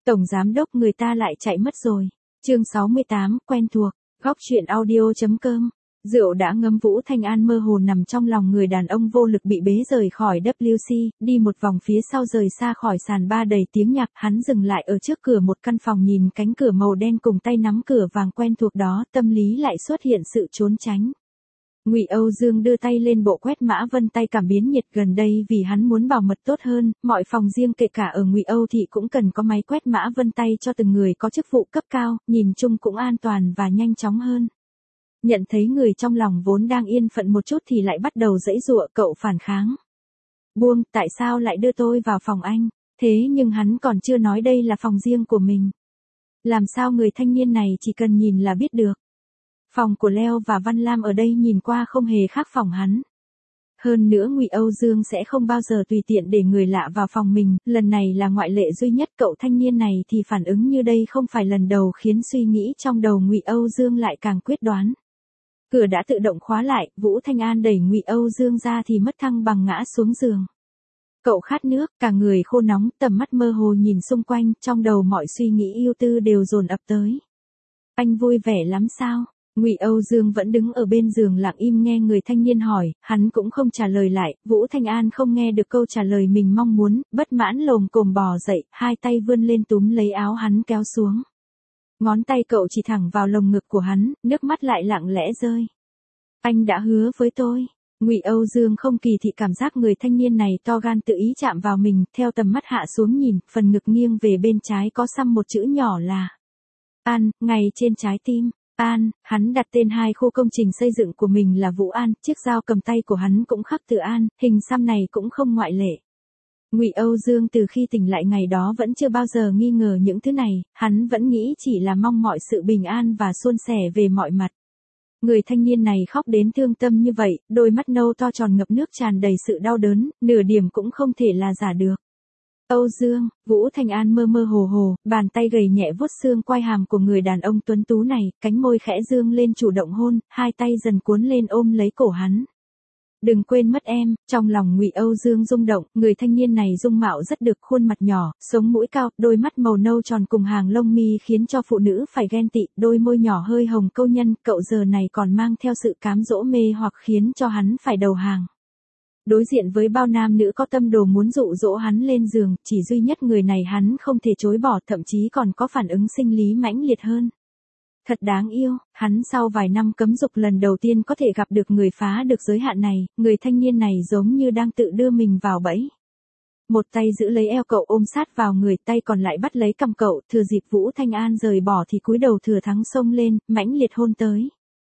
Tổng giám đốc người ta lại chạy mất rồi. Chương 68, quen thuộc. Góc truyện audio.com. Rượu đã ngấm, Vũ Thanh An mơ hồ nằm trong lòng người đàn ông vô lực bị bế rời khỏi WC, đi một vòng phía sau rời xa khỏi sàn ba đầy tiếng nhạc, hắn dừng lại ở trước cửa một căn phòng, nhìn cánh cửa màu đen cùng tay nắm cửa vàng quen thuộc đó, tâm lý lại xuất hiện sự trốn tránh. Ngụy Âu Dương đưa tay lên bộ quét mã vân tay cảm biến nhiệt, gần đây vì hắn muốn bảo mật tốt hơn, mọi phòng riêng kể cả ở Ngụy Âu thị cũng cần có máy quét mã vân tay cho từng người có chức vụ cấp cao, nhìn chung cũng an toàn và nhanh chóng hơn. Nhận thấy người trong lòng vốn đang yên phận một chút thì lại bắt đầu giãy giụa, cậu phản kháng. Buông, tại sao lại đưa tôi vào phòng anh? Thế nhưng hắn còn chưa nói đây là phòng riêng của mình. Làm sao người thanh niên này chỉ cần nhìn là biết được. Phòng của Leo và Văn Lam ở đây nhìn qua không hề khác phòng hắn. Hơn nữa Ngụy Âu Dương sẽ không bao giờ tùy tiện để người lạ vào phòng mình, lần này là ngoại lệ duy nhất. Cậu thanh niên này thì phản ứng như đây không phải lần đầu, khiến suy nghĩ trong đầu Ngụy Âu Dương lại càng quyết đoán. Cửa đã tự động khóa lại, Vũ Thanh An đẩy Ngụy Âu Dương ra thì mất thăng bằng ngã xuống giường. Cậu khát nước, cả người khô nóng, tầm mắt mơ hồ nhìn xung quanh, trong đầu mọi suy nghĩ ưu tư đều dồn ập tới. Anh vui vẻ lắm sao? Ngụy Âu Dương vẫn đứng ở bên giường lặng im nghe người thanh niên hỏi, hắn cũng không trả lời lại. Vũ Thanh An không nghe được câu trả lời mình mong muốn, bất mãn lồm cồm bò dậy, hai tay vươn lên túm lấy áo hắn kéo xuống. Ngón tay cậu chỉ thẳng vào lồng ngực của hắn, nước mắt lại lặng lẽ rơi. Anh đã hứa với tôi. Ngụy Âu Dương không kỳ thị cảm giác người thanh niên này to gan tự ý chạm vào mình, theo tầm mắt hạ xuống nhìn, phần ngực nghiêng về bên trái có xăm một chữ nhỏ là An, ngay trên trái tim. An, hắn đặt tên hai khu công trình xây dựng của mình là Vũ An, chiếc dao cầm tay của hắn cũng khắc từ An, hình xăm này cũng không ngoại lệ. Ngụy Âu Dương từ khi tỉnh lại ngày đó vẫn chưa bao giờ nghi ngờ những thứ này, hắn vẫn nghĩ chỉ là mong mọi sự bình an và suôn sẻ về mọi mặt. Người thanh niên này khóc đến thương tâm như vậy, đôi mắt nâu to tròn ngập nước tràn đầy sự đau đớn, nửa điểm cũng không thể là giả được. Âu Dương, Vũ Thanh An mơ mơ hồ hồ, bàn tay gầy nhẹ vuốt xương quai hàm của người đàn ông tuấn tú này, cánh môi khẽ dương lên chủ động hôn, hai tay dần cuốn lên ôm lấy cổ hắn. Đừng quên mất em. Trong lòng Ngụy Âu Dương rung động, người thanh niên này dung mạo rất được, khuôn mặt nhỏ, sống mũi cao, đôi mắt màu nâu tròn cùng hàng lông mi khiến cho phụ nữ phải ghen tị, đôi môi nhỏ hơi hồng câu nhân, cậu giờ này còn mang theo sự cám dỗ mê hoặc khiến cho hắn phải đầu hàng. Đối diện với bao nam nữ có tâm đồ muốn dụ dỗ hắn lên giường, chỉ duy nhất người này hắn không thể chối bỏ, thậm chí còn có phản ứng sinh lý mãnh liệt hơn. Thật đáng yêu, hắn sau vài năm cấm dục lần đầu tiên có thể gặp được người phá được giới hạn này, người thanh niên này giống như đang tự đưa mình vào bẫy. Một tay giữ lấy eo cậu ôm sát vào người, tay còn lại bắt lấy cằm cậu, thừa dịp Vũ Thanh An rời bỏ thì cúi đầu thừa thắng xông lên, mãnh liệt hôn tới.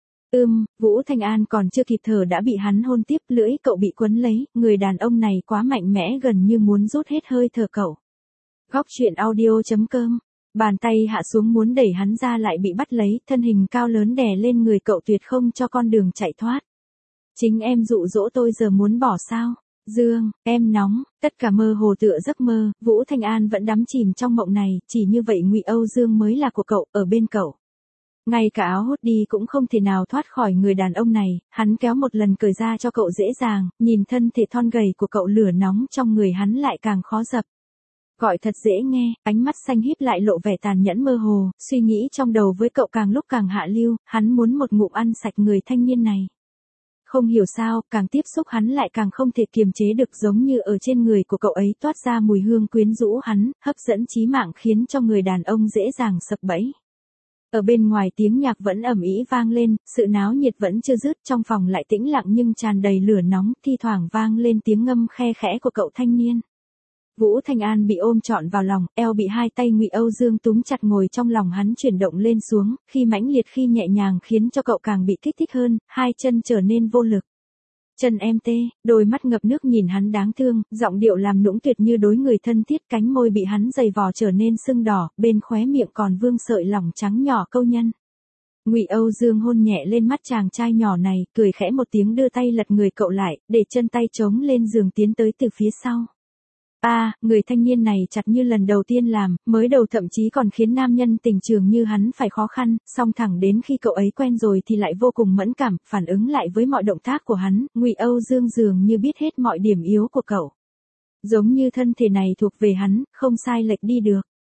Vũ Thanh An còn chưa kịp thở đã bị hắn hôn tiếp, lưỡi cậu bị quấn lấy, người đàn ông này quá mạnh mẽ gần như muốn rút hết hơi thở cậu. Góc truyện audio.com. Bàn tay hạ xuống muốn đẩy hắn ra lại bị bắt lấy, thân hình cao lớn đè lên người cậu tuyệt không cho con đường chạy thoát. Chính em dụ dỗ tôi giờ muốn bỏ sao? Dương, em nóng, tất cả mơ hồ tựa giấc mơ, Vũ Thanh An vẫn đắm chìm trong mộng này, chỉ như vậy Ngụy Âu Dương mới là của cậu, ở bên cậu. Ngay cả áo hốt đi cũng không thể nào thoát khỏi người đàn ông này, hắn kéo một lần cởi ra cho cậu dễ dàng, nhìn thân thể thon gầy của cậu, lửa nóng trong người hắn lại càng khó dập. Gọi thật dễ nghe, ánh mắt xanh híp lại lộ vẻ tàn nhẫn mơ hồ, suy nghĩ trong đầu với cậu càng lúc càng hạ lưu, hắn muốn một ngụm ăn sạch người thanh niên này. Không hiểu sao, càng tiếp xúc hắn lại càng không thể kiềm chế được, giống như ở trên người của cậu ấy toát ra mùi hương quyến rũ hắn, hấp dẫn chí mạng khiến cho người đàn ông dễ dàng sập bẫy. Ở bên ngoài tiếng nhạc vẫn ầm ĩ vang lên, sự náo nhiệt vẫn chưa dứt, trong phòng lại tĩnh lặng nhưng tràn đầy lửa nóng, thi thoảng vang lên tiếng ngâm khe khẽ của cậu thanh niên. Vũ Thanh An bị ôm trọn vào lòng, eo bị hai tay Ngụy Âu Dương túm chặt, ngồi trong lòng hắn chuyển động lên xuống, khi mãnh liệt khi nhẹ nhàng khiến cho cậu càng bị kích thích hơn, hai chân trở nên vô lực. Chân em tê, đôi mắt ngập nước nhìn hắn đáng thương, giọng điệu làm nũng tuyệt như đối người thân thiết, cánh môi bị hắn giày vò trở nên sưng đỏ, bên khóe miệng còn vương sợi lỏng trắng nhỏ câu nhân. Ngụy Âu Dương hôn nhẹ lên mắt chàng trai nhỏ này, cười khẽ một tiếng đưa tay lật người cậu lại, để chân tay trống lên giường tiến tới từ phía sau. Người thanh niên này chặt như lần đầu tiên làm, mới đầu thậm chí còn khiến nam nhân tình trường như hắn phải khó khăn, song thẳng đến khi cậu ấy quen rồi thì lại vô cùng mẫn cảm, phản ứng lại với mọi động tác của hắn, Ngụy Âu Dương dường như biết hết mọi điểm yếu của cậu. Giống như thân thể này thuộc về hắn, không sai lệch đi được.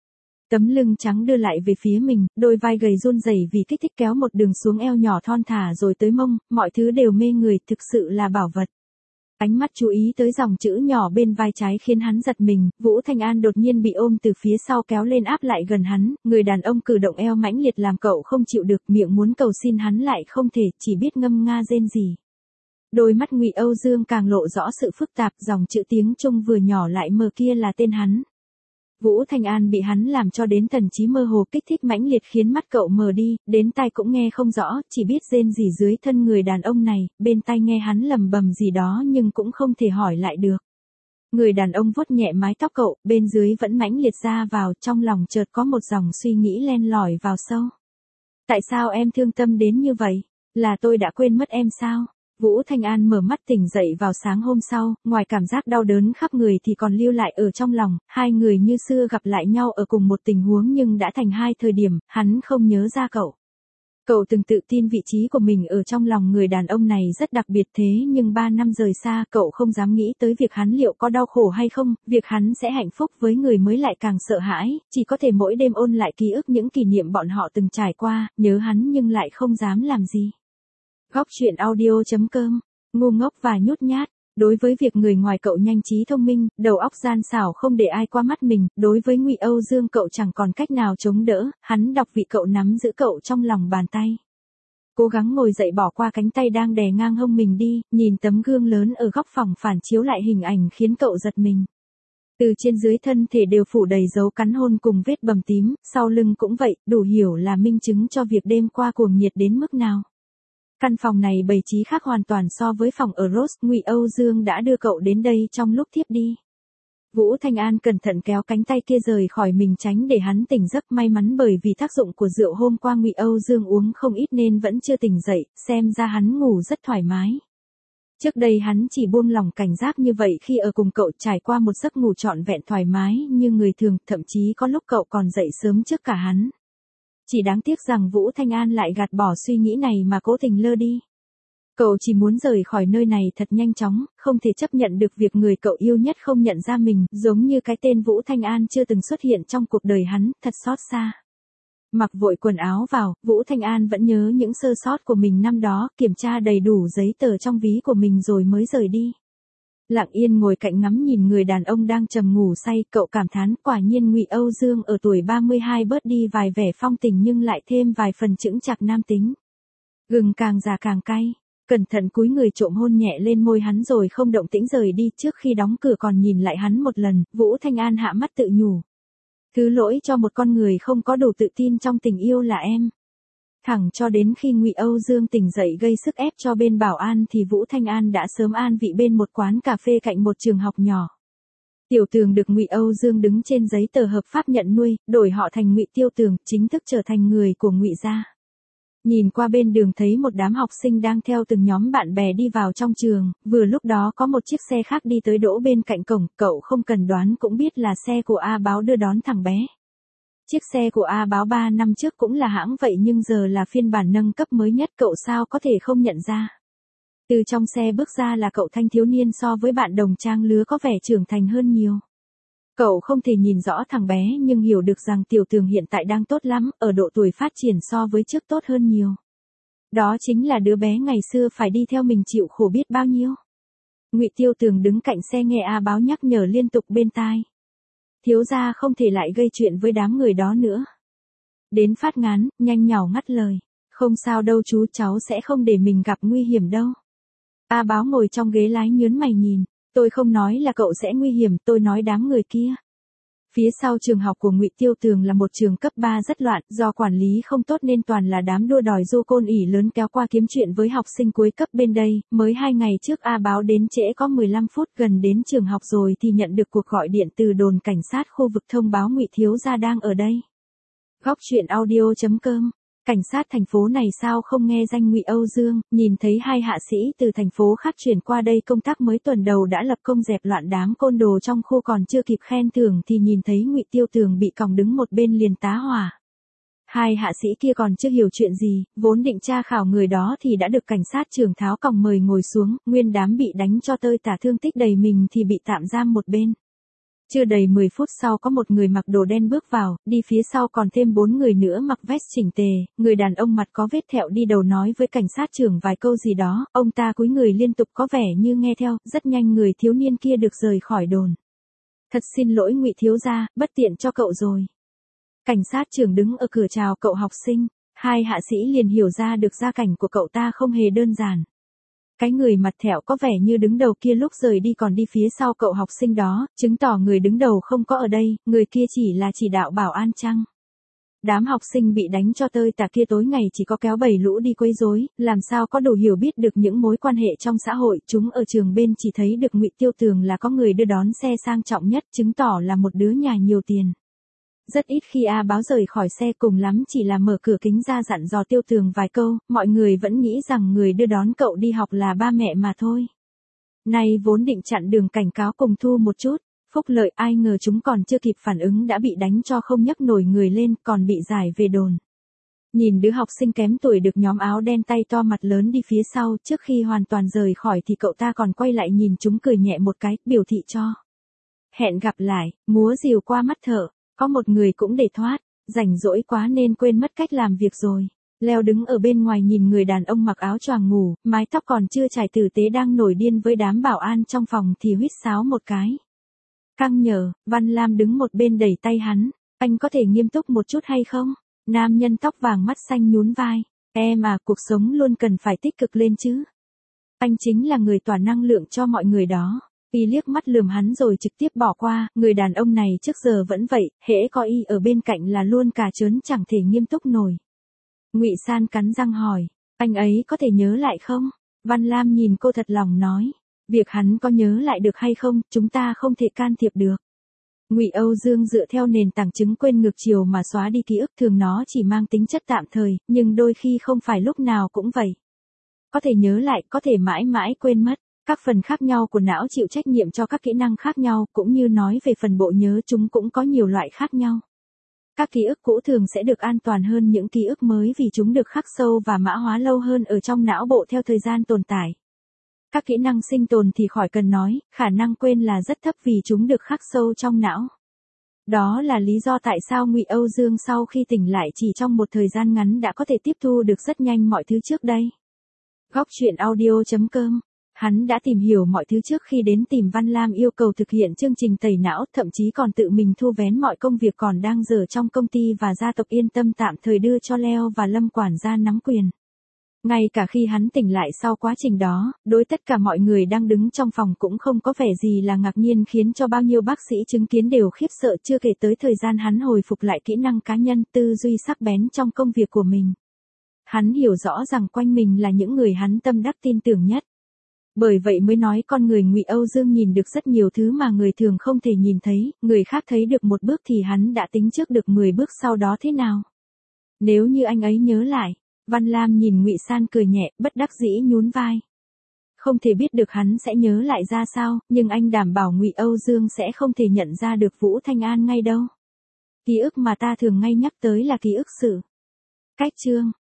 Tấm lưng trắng đưa lại về phía mình, đôi vai gầy run rẩy vì kích thích kéo một đường xuống eo nhỏ thon thả rồi tới mông, mọi thứ đều mê người, thực sự là bảo vật. Ánh mắt chú ý tới dòng chữ nhỏ bên vai trái khiến hắn giật mình, Vũ Thanh An đột nhiên bị ôm từ phía sau kéo lên áp lại gần hắn, người đàn ông cử động eo mãnh liệt làm cậu không chịu được, miệng muốn cầu xin hắn lại không thể, chỉ biết ngâm nga rên rỉ. Đôi mắt Ngụy Âu Dương càng lộ rõ sự phức tạp, dòng chữ tiếng Trung vừa nhỏ lại mờ kia là tên hắn. Vũ Thanh An bị hắn làm cho đến thần trí mơ hồ, kích thích mãnh liệt khiến mắt cậu mờ đi, đến tai cũng nghe không rõ, chỉ biết rên rỉ dưới thân người đàn ông này, bên tai nghe hắn lầm bầm gì đó nhưng cũng không thể hỏi lại được. Người đàn ông vuốt nhẹ mái tóc cậu, bên dưới vẫn mãnh liệt ra vào, trong lòng chợt có một dòng suy nghĩ len lỏi vào sâu. Tại sao em thương tâm đến như vậy? Là tôi đã quên mất em sao? Vũ Thanh An mở mắt tỉnh dậy vào sáng hôm sau, ngoài cảm giác đau đớn khắp người thì còn lưu lại ở trong lòng, hai người như xưa gặp lại nhau ở cùng một tình huống nhưng đã thành hai thời điểm, hắn không nhớ ra cậu. Cậu từng tự tin vị trí của mình ở trong lòng người đàn ông này rất đặc biệt, thế nhưng 3 năm rời xa cậu không dám nghĩ tới việc hắn liệu có đau khổ hay không, việc hắn sẽ hạnh phúc với người mới lại càng sợ hãi, chỉ có thể mỗi đêm ôn lại ký ức những kỷ niệm bọn họ từng trải qua, nhớ hắn nhưng lại không dám làm gì. Góc truyện audio.com, ngu ngốc và nhút nhát. Đối với việc người ngoài cậu nhanh trí thông minh, đầu óc gian xảo không để ai qua mắt mình, đối với Ngụy Âu Dương cậu chẳng còn cách nào chống đỡ, hắn đọc vị cậu nắm giữ cậu trong lòng bàn tay. Cố gắng ngồi dậy bỏ qua cánh tay đang đè ngang hông mình đi, nhìn tấm gương lớn ở góc phòng phản chiếu lại hình ảnh khiến cậu giật mình. Từ trên dưới thân thể đều phủ đầy dấu cắn hôn cùng vết bầm tím, sau lưng cũng vậy, đủ hiểu là minh chứng cho việc đêm qua cuồng nhiệt đến mức nào. Căn phòng này bày trí khác hoàn toàn so với phòng ở Rose, Ngụy Âu Dương đã đưa cậu đến đây trong lúc thiếp đi. Vũ Thanh An cẩn thận kéo cánh tay kia rời khỏi mình tránh để hắn tỉnh giấc, may mắn bởi vì tác dụng của rượu hôm qua Ngụy Âu Dương uống không ít nên vẫn chưa tỉnh dậy, xem ra hắn ngủ rất thoải mái. Trước đây hắn chỉ buông lỏng cảnh giác như vậy khi ở cùng cậu, trải qua một giấc ngủ trọn vẹn thoải mái như người thường, thậm chí có lúc cậu còn dậy sớm trước cả hắn. Chỉ đáng tiếc rằng Vũ Thanh An lại gạt bỏ suy nghĩ này mà cố tình lơ đi. Cậu chỉ muốn rời khỏi nơi này thật nhanh chóng, không thể chấp nhận được việc người cậu yêu nhất không nhận ra mình, giống như cái tên Vũ Thanh An chưa từng xuất hiện trong cuộc đời hắn, thật xót xa. Mặc vội quần áo vào, Vũ Thanh An vẫn nhớ những sơ sót của mình năm đó, kiểm tra đầy đủ giấy tờ trong ví của mình rồi mới rời đi. Lặng yên ngồi cạnh ngắm nhìn người đàn ông đang trầm ngủ say, cậu cảm thán quả nhiên Ngụy Âu Dương ở tuổi 32 bớt đi vài vẻ phong tình nhưng lại thêm vài phần chững chạc nam tính. Gừng càng già càng cay, cẩn thận cúi người trộm hôn nhẹ lên môi hắn rồi không động tĩnh rời đi, trước khi đóng cửa còn nhìn lại hắn một lần, Vũ Thanh An hạ mắt tự nhủ. Thứ lỗi cho một con người không có đủ tự tin trong tình yêu là em. Thẳng cho đến khi Ngụy Âu Dương tỉnh dậy gây sức ép cho bên bảo an thì Vũ Thanh An đã sớm an vị bên một quán cà phê cạnh một trường học nhỏ. Tiểu Tường được Ngụy Âu Dương đứng trên giấy tờ hợp pháp nhận nuôi, đổi họ thành Ngụy Tiêu Tường, chính thức trở thành người của Ngụy gia. Nhìn qua bên đường thấy một đám học sinh đang theo từng nhóm bạn bè đi vào trong trường, vừa lúc đó có một chiếc xe khác đi tới đỗ bên cạnh cổng, cậu không cần đoán cũng biết là xe của A Báo đưa đón thằng bé. Chiếc xe của A Báo 3 năm trước cũng là hãng vậy nhưng giờ là phiên bản nâng cấp mới nhất, cậu sao có thể không nhận ra. Từ trong xe bước ra là cậu thanh thiếu niên so với bạn đồng trang lứa có vẻ trưởng thành hơn nhiều. Cậu không thể nhìn rõ thằng bé nhưng hiểu được rằng Tiểu Tường hiện tại đang tốt lắm, ở độ tuổi phát triển so với trước tốt hơn nhiều. Đó chính là đứa bé ngày xưa phải đi theo mình chịu khổ biết bao nhiêu. Ngụy Tiêu Tường đứng cạnh xe nghe A Báo nhắc nhở liên tục bên tai. Thiếu gia không thể lại gây chuyện với đám người đó nữa. Đến phát ngán, nhanh nhảu ngắt lời. Không sao đâu chú, cháu sẽ không để mình gặp nguy hiểm đâu. A Báo ngồi trong ghế lái nhớn mày nhìn. Tôi không nói là cậu sẽ nguy hiểm, tôi nói đám người kia. Phía sau trường học của Ngụy Tiêu Tường là một trường cấp 3 rất loạn, do quản lý không tốt nên toàn là đám đua đòi du côn ỉ lớn kéo qua kiếm chuyện với học sinh cuối cấp bên đây. Mới 2 ngày trước A Báo đến trễ có 15 phút, gần đến trường học rồi thì nhận được cuộc gọi điện từ đồn cảnh sát khu vực thông báo Ngụy thiếu gia đang ở đây. Góc truyện audio.com. Cảnh sát thành phố này sao không nghe danh Ngụy Âu Dương, nhìn thấy hai hạ sĩ từ thành phố khác chuyển qua đây công tác mới tuần đầu đã lập công dẹp loạn đám côn đồ trong khu, còn chưa kịp khen thưởng thì nhìn thấy Ngụy Tiêu Tường bị còng đứng một bên liền tá hỏa. Hai hạ sĩ kia còn chưa hiểu chuyện gì, vốn định tra khảo người đó thì đã được cảnh sát trưởng tháo còng mời ngồi xuống, nguyên đám bị đánh cho tơi tả thương tích đầy mình thì bị tạm giam một bên. Chưa đầy 10 phút sau có một người mặc đồ đen bước vào, đi phía sau còn thêm 4 người nữa mặc vest chỉnh tề, người đàn ông mặt có vết thẹo đi đầu nói với cảnh sát trưởng vài câu gì đó, ông ta cúi người liên tục có vẻ như nghe theo, rất nhanh người thiếu niên kia được rời khỏi đồn. Thật xin lỗi Ngụy thiếu gia, bất tiện cho cậu rồi. Cảnh sát trưởng đứng ở cửa chào cậu học sinh, hai hạ sĩ liền hiểu ra được gia cảnh của cậu ta không hề đơn giản. Cái người mặt thẹo có vẻ như đứng đầu kia lúc rời đi còn đi phía sau cậu học sinh đó, chứng tỏ người đứng đầu không có ở đây, người kia chỉ là chỉ đạo bảo an chăng. Đám học sinh bị đánh cho tơi tả kia tối ngày chỉ có kéo bầy lũ đi quấy rối, làm sao có đủ hiểu biết được những mối quan hệ trong xã hội, chúng ở trường bên chỉ thấy được Ngụy Tiêu Tường là có người đưa đón xe sang trọng nhất, chứng tỏ là một đứa nhà nhiều tiền. Rất ít khi A Báo rời khỏi xe, cùng lắm chỉ là mở cửa kính ra dặn dò Tiêu Tường vài câu, mọi người vẫn nghĩ rằng người đưa đón cậu đi học là ba mẹ mà thôi. Nay vốn định chặn đường cảnh cáo cùng thu một chút, phúc lợi, ai ngờ chúng còn chưa kịp phản ứng đã bị đánh cho không nhấc nổi người lên, còn bị giải về đồn. Nhìn đứa học sinh kém tuổi được nhóm áo đen tay to mặt lớn đi phía sau, trước khi hoàn toàn rời khỏi thì cậu ta còn quay lại nhìn chúng cười nhẹ một cái, biểu thị cho hẹn gặp lại, múa rìu qua mắt thợ. Có một người cũng để thoát, rảnh rỗi quá nên quên mất cách làm việc rồi. Leo đứng ở bên ngoài nhìn người đàn ông mặc áo choàng ngủ, mái tóc còn chưa chải tử tế đang nổi điên với đám bảo an trong phòng thì huýt sáo một cái. Căng nhờ, Văn Lam đứng một bên đẩy tay hắn, anh có thể nghiêm túc một chút hay không? Nam nhân tóc vàng mắt xanh nhún vai, em à, cuộc sống luôn cần phải tích cực lên chứ. Anh chính là người tỏa năng lượng cho mọi người đó. Y liếc mắt lườm hắn rồi trực tiếp bỏ qua, người đàn ông này trước giờ vẫn vậy, hễ có Y ở bên cạnh là luôn cà chớn chẳng thể nghiêm túc nổi. Ngụy San cắn răng hỏi, anh ấy có thể nhớ lại không? Văn Lam nhìn cô thật lòng nói, việc hắn có nhớ lại được hay không, chúng ta không thể can thiệp được. Ngụy Âu Dương dựa theo nền tảng chứng quên ngược chiều mà xóa đi ký ức, thường nó chỉ mang tính chất tạm thời, nhưng đôi khi không phải lúc nào cũng vậy. Có thể nhớ lại, có thể mãi mãi quên mất. Các phần khác nhau của não chịu trách nhiệm cho các kỹ năng khác nhau, cũng như nói về phần bộ nhớ, chúng cũng có nhiều loại khác nhau. Các ký ức cũ thường sẽ được an toàn hơn những ký ức mới vì chúng được khắc sâu và mã hóa lâu hơn ở trong não bộ theo thời gian tồn tại. Các kỹ năng sinh tồn thì khỏi cần nói, khả năng quên là rất thấp vì chúng được khắc sâu trong não. Đó là lý do tại sao Ngụy Âu Dương sau khi tỉnh lại chỉ trong một thời gian ngắn đã có thể tiếp thu được rất nhanh mọi thứ trước đây. Góc truyện audio.com. Hắn đã tìm hiểu mọi thứ trước khi đến tìm Văn Lam yêu cầu thực hiện chương trình tẩy não, thậm chí còn tự mình thu vén mọi công việc còn đang dở trong công ty và gia tộc Yên Tâm tạm thời đưa cho Leo và Lâm quản gia nắm quyền. Ngay cả khi hắn tỉnh lại sau quá trình đó, đối tất cả mọi người đang đứng trong phòng cũng không có vẻ gì là ngạc nhiên, khiến cho bao nhiêu bác sĩ chứng kiến đều khiếp sợ, chưa kể tới thời gian hắn hồi phục lại kỹ năng cá nhân, tư duy sắc bén trong công việc của mình. Hắn hiểu rõ rằng quanh mình là những người hắn tâm đắc tin tưởng nhất. Bởi vậy mới nói con người Ngụy Âu Dương nhìn được rất nhiều thứ mà người thường không thể nhìn thấy, người khác thấy được một bước thì hắn đã tính trước được 10 bước sau đó thế nào. Nếu như anh ấy nhớ lại, Văn Lam nhìn Ngụy San cười nhẹ, bất đắc dĩ nhún vai. Không thể biết được hắn sẽ nhớ lại ra sao, nhưng anh đảm bảo Ngụy Âu Dương sẽ không thể nhận ra được Vũ Thanh An ngay đâu. Ký ức mà ta thường ngay nhắc tới là ký ức sự. Cách chương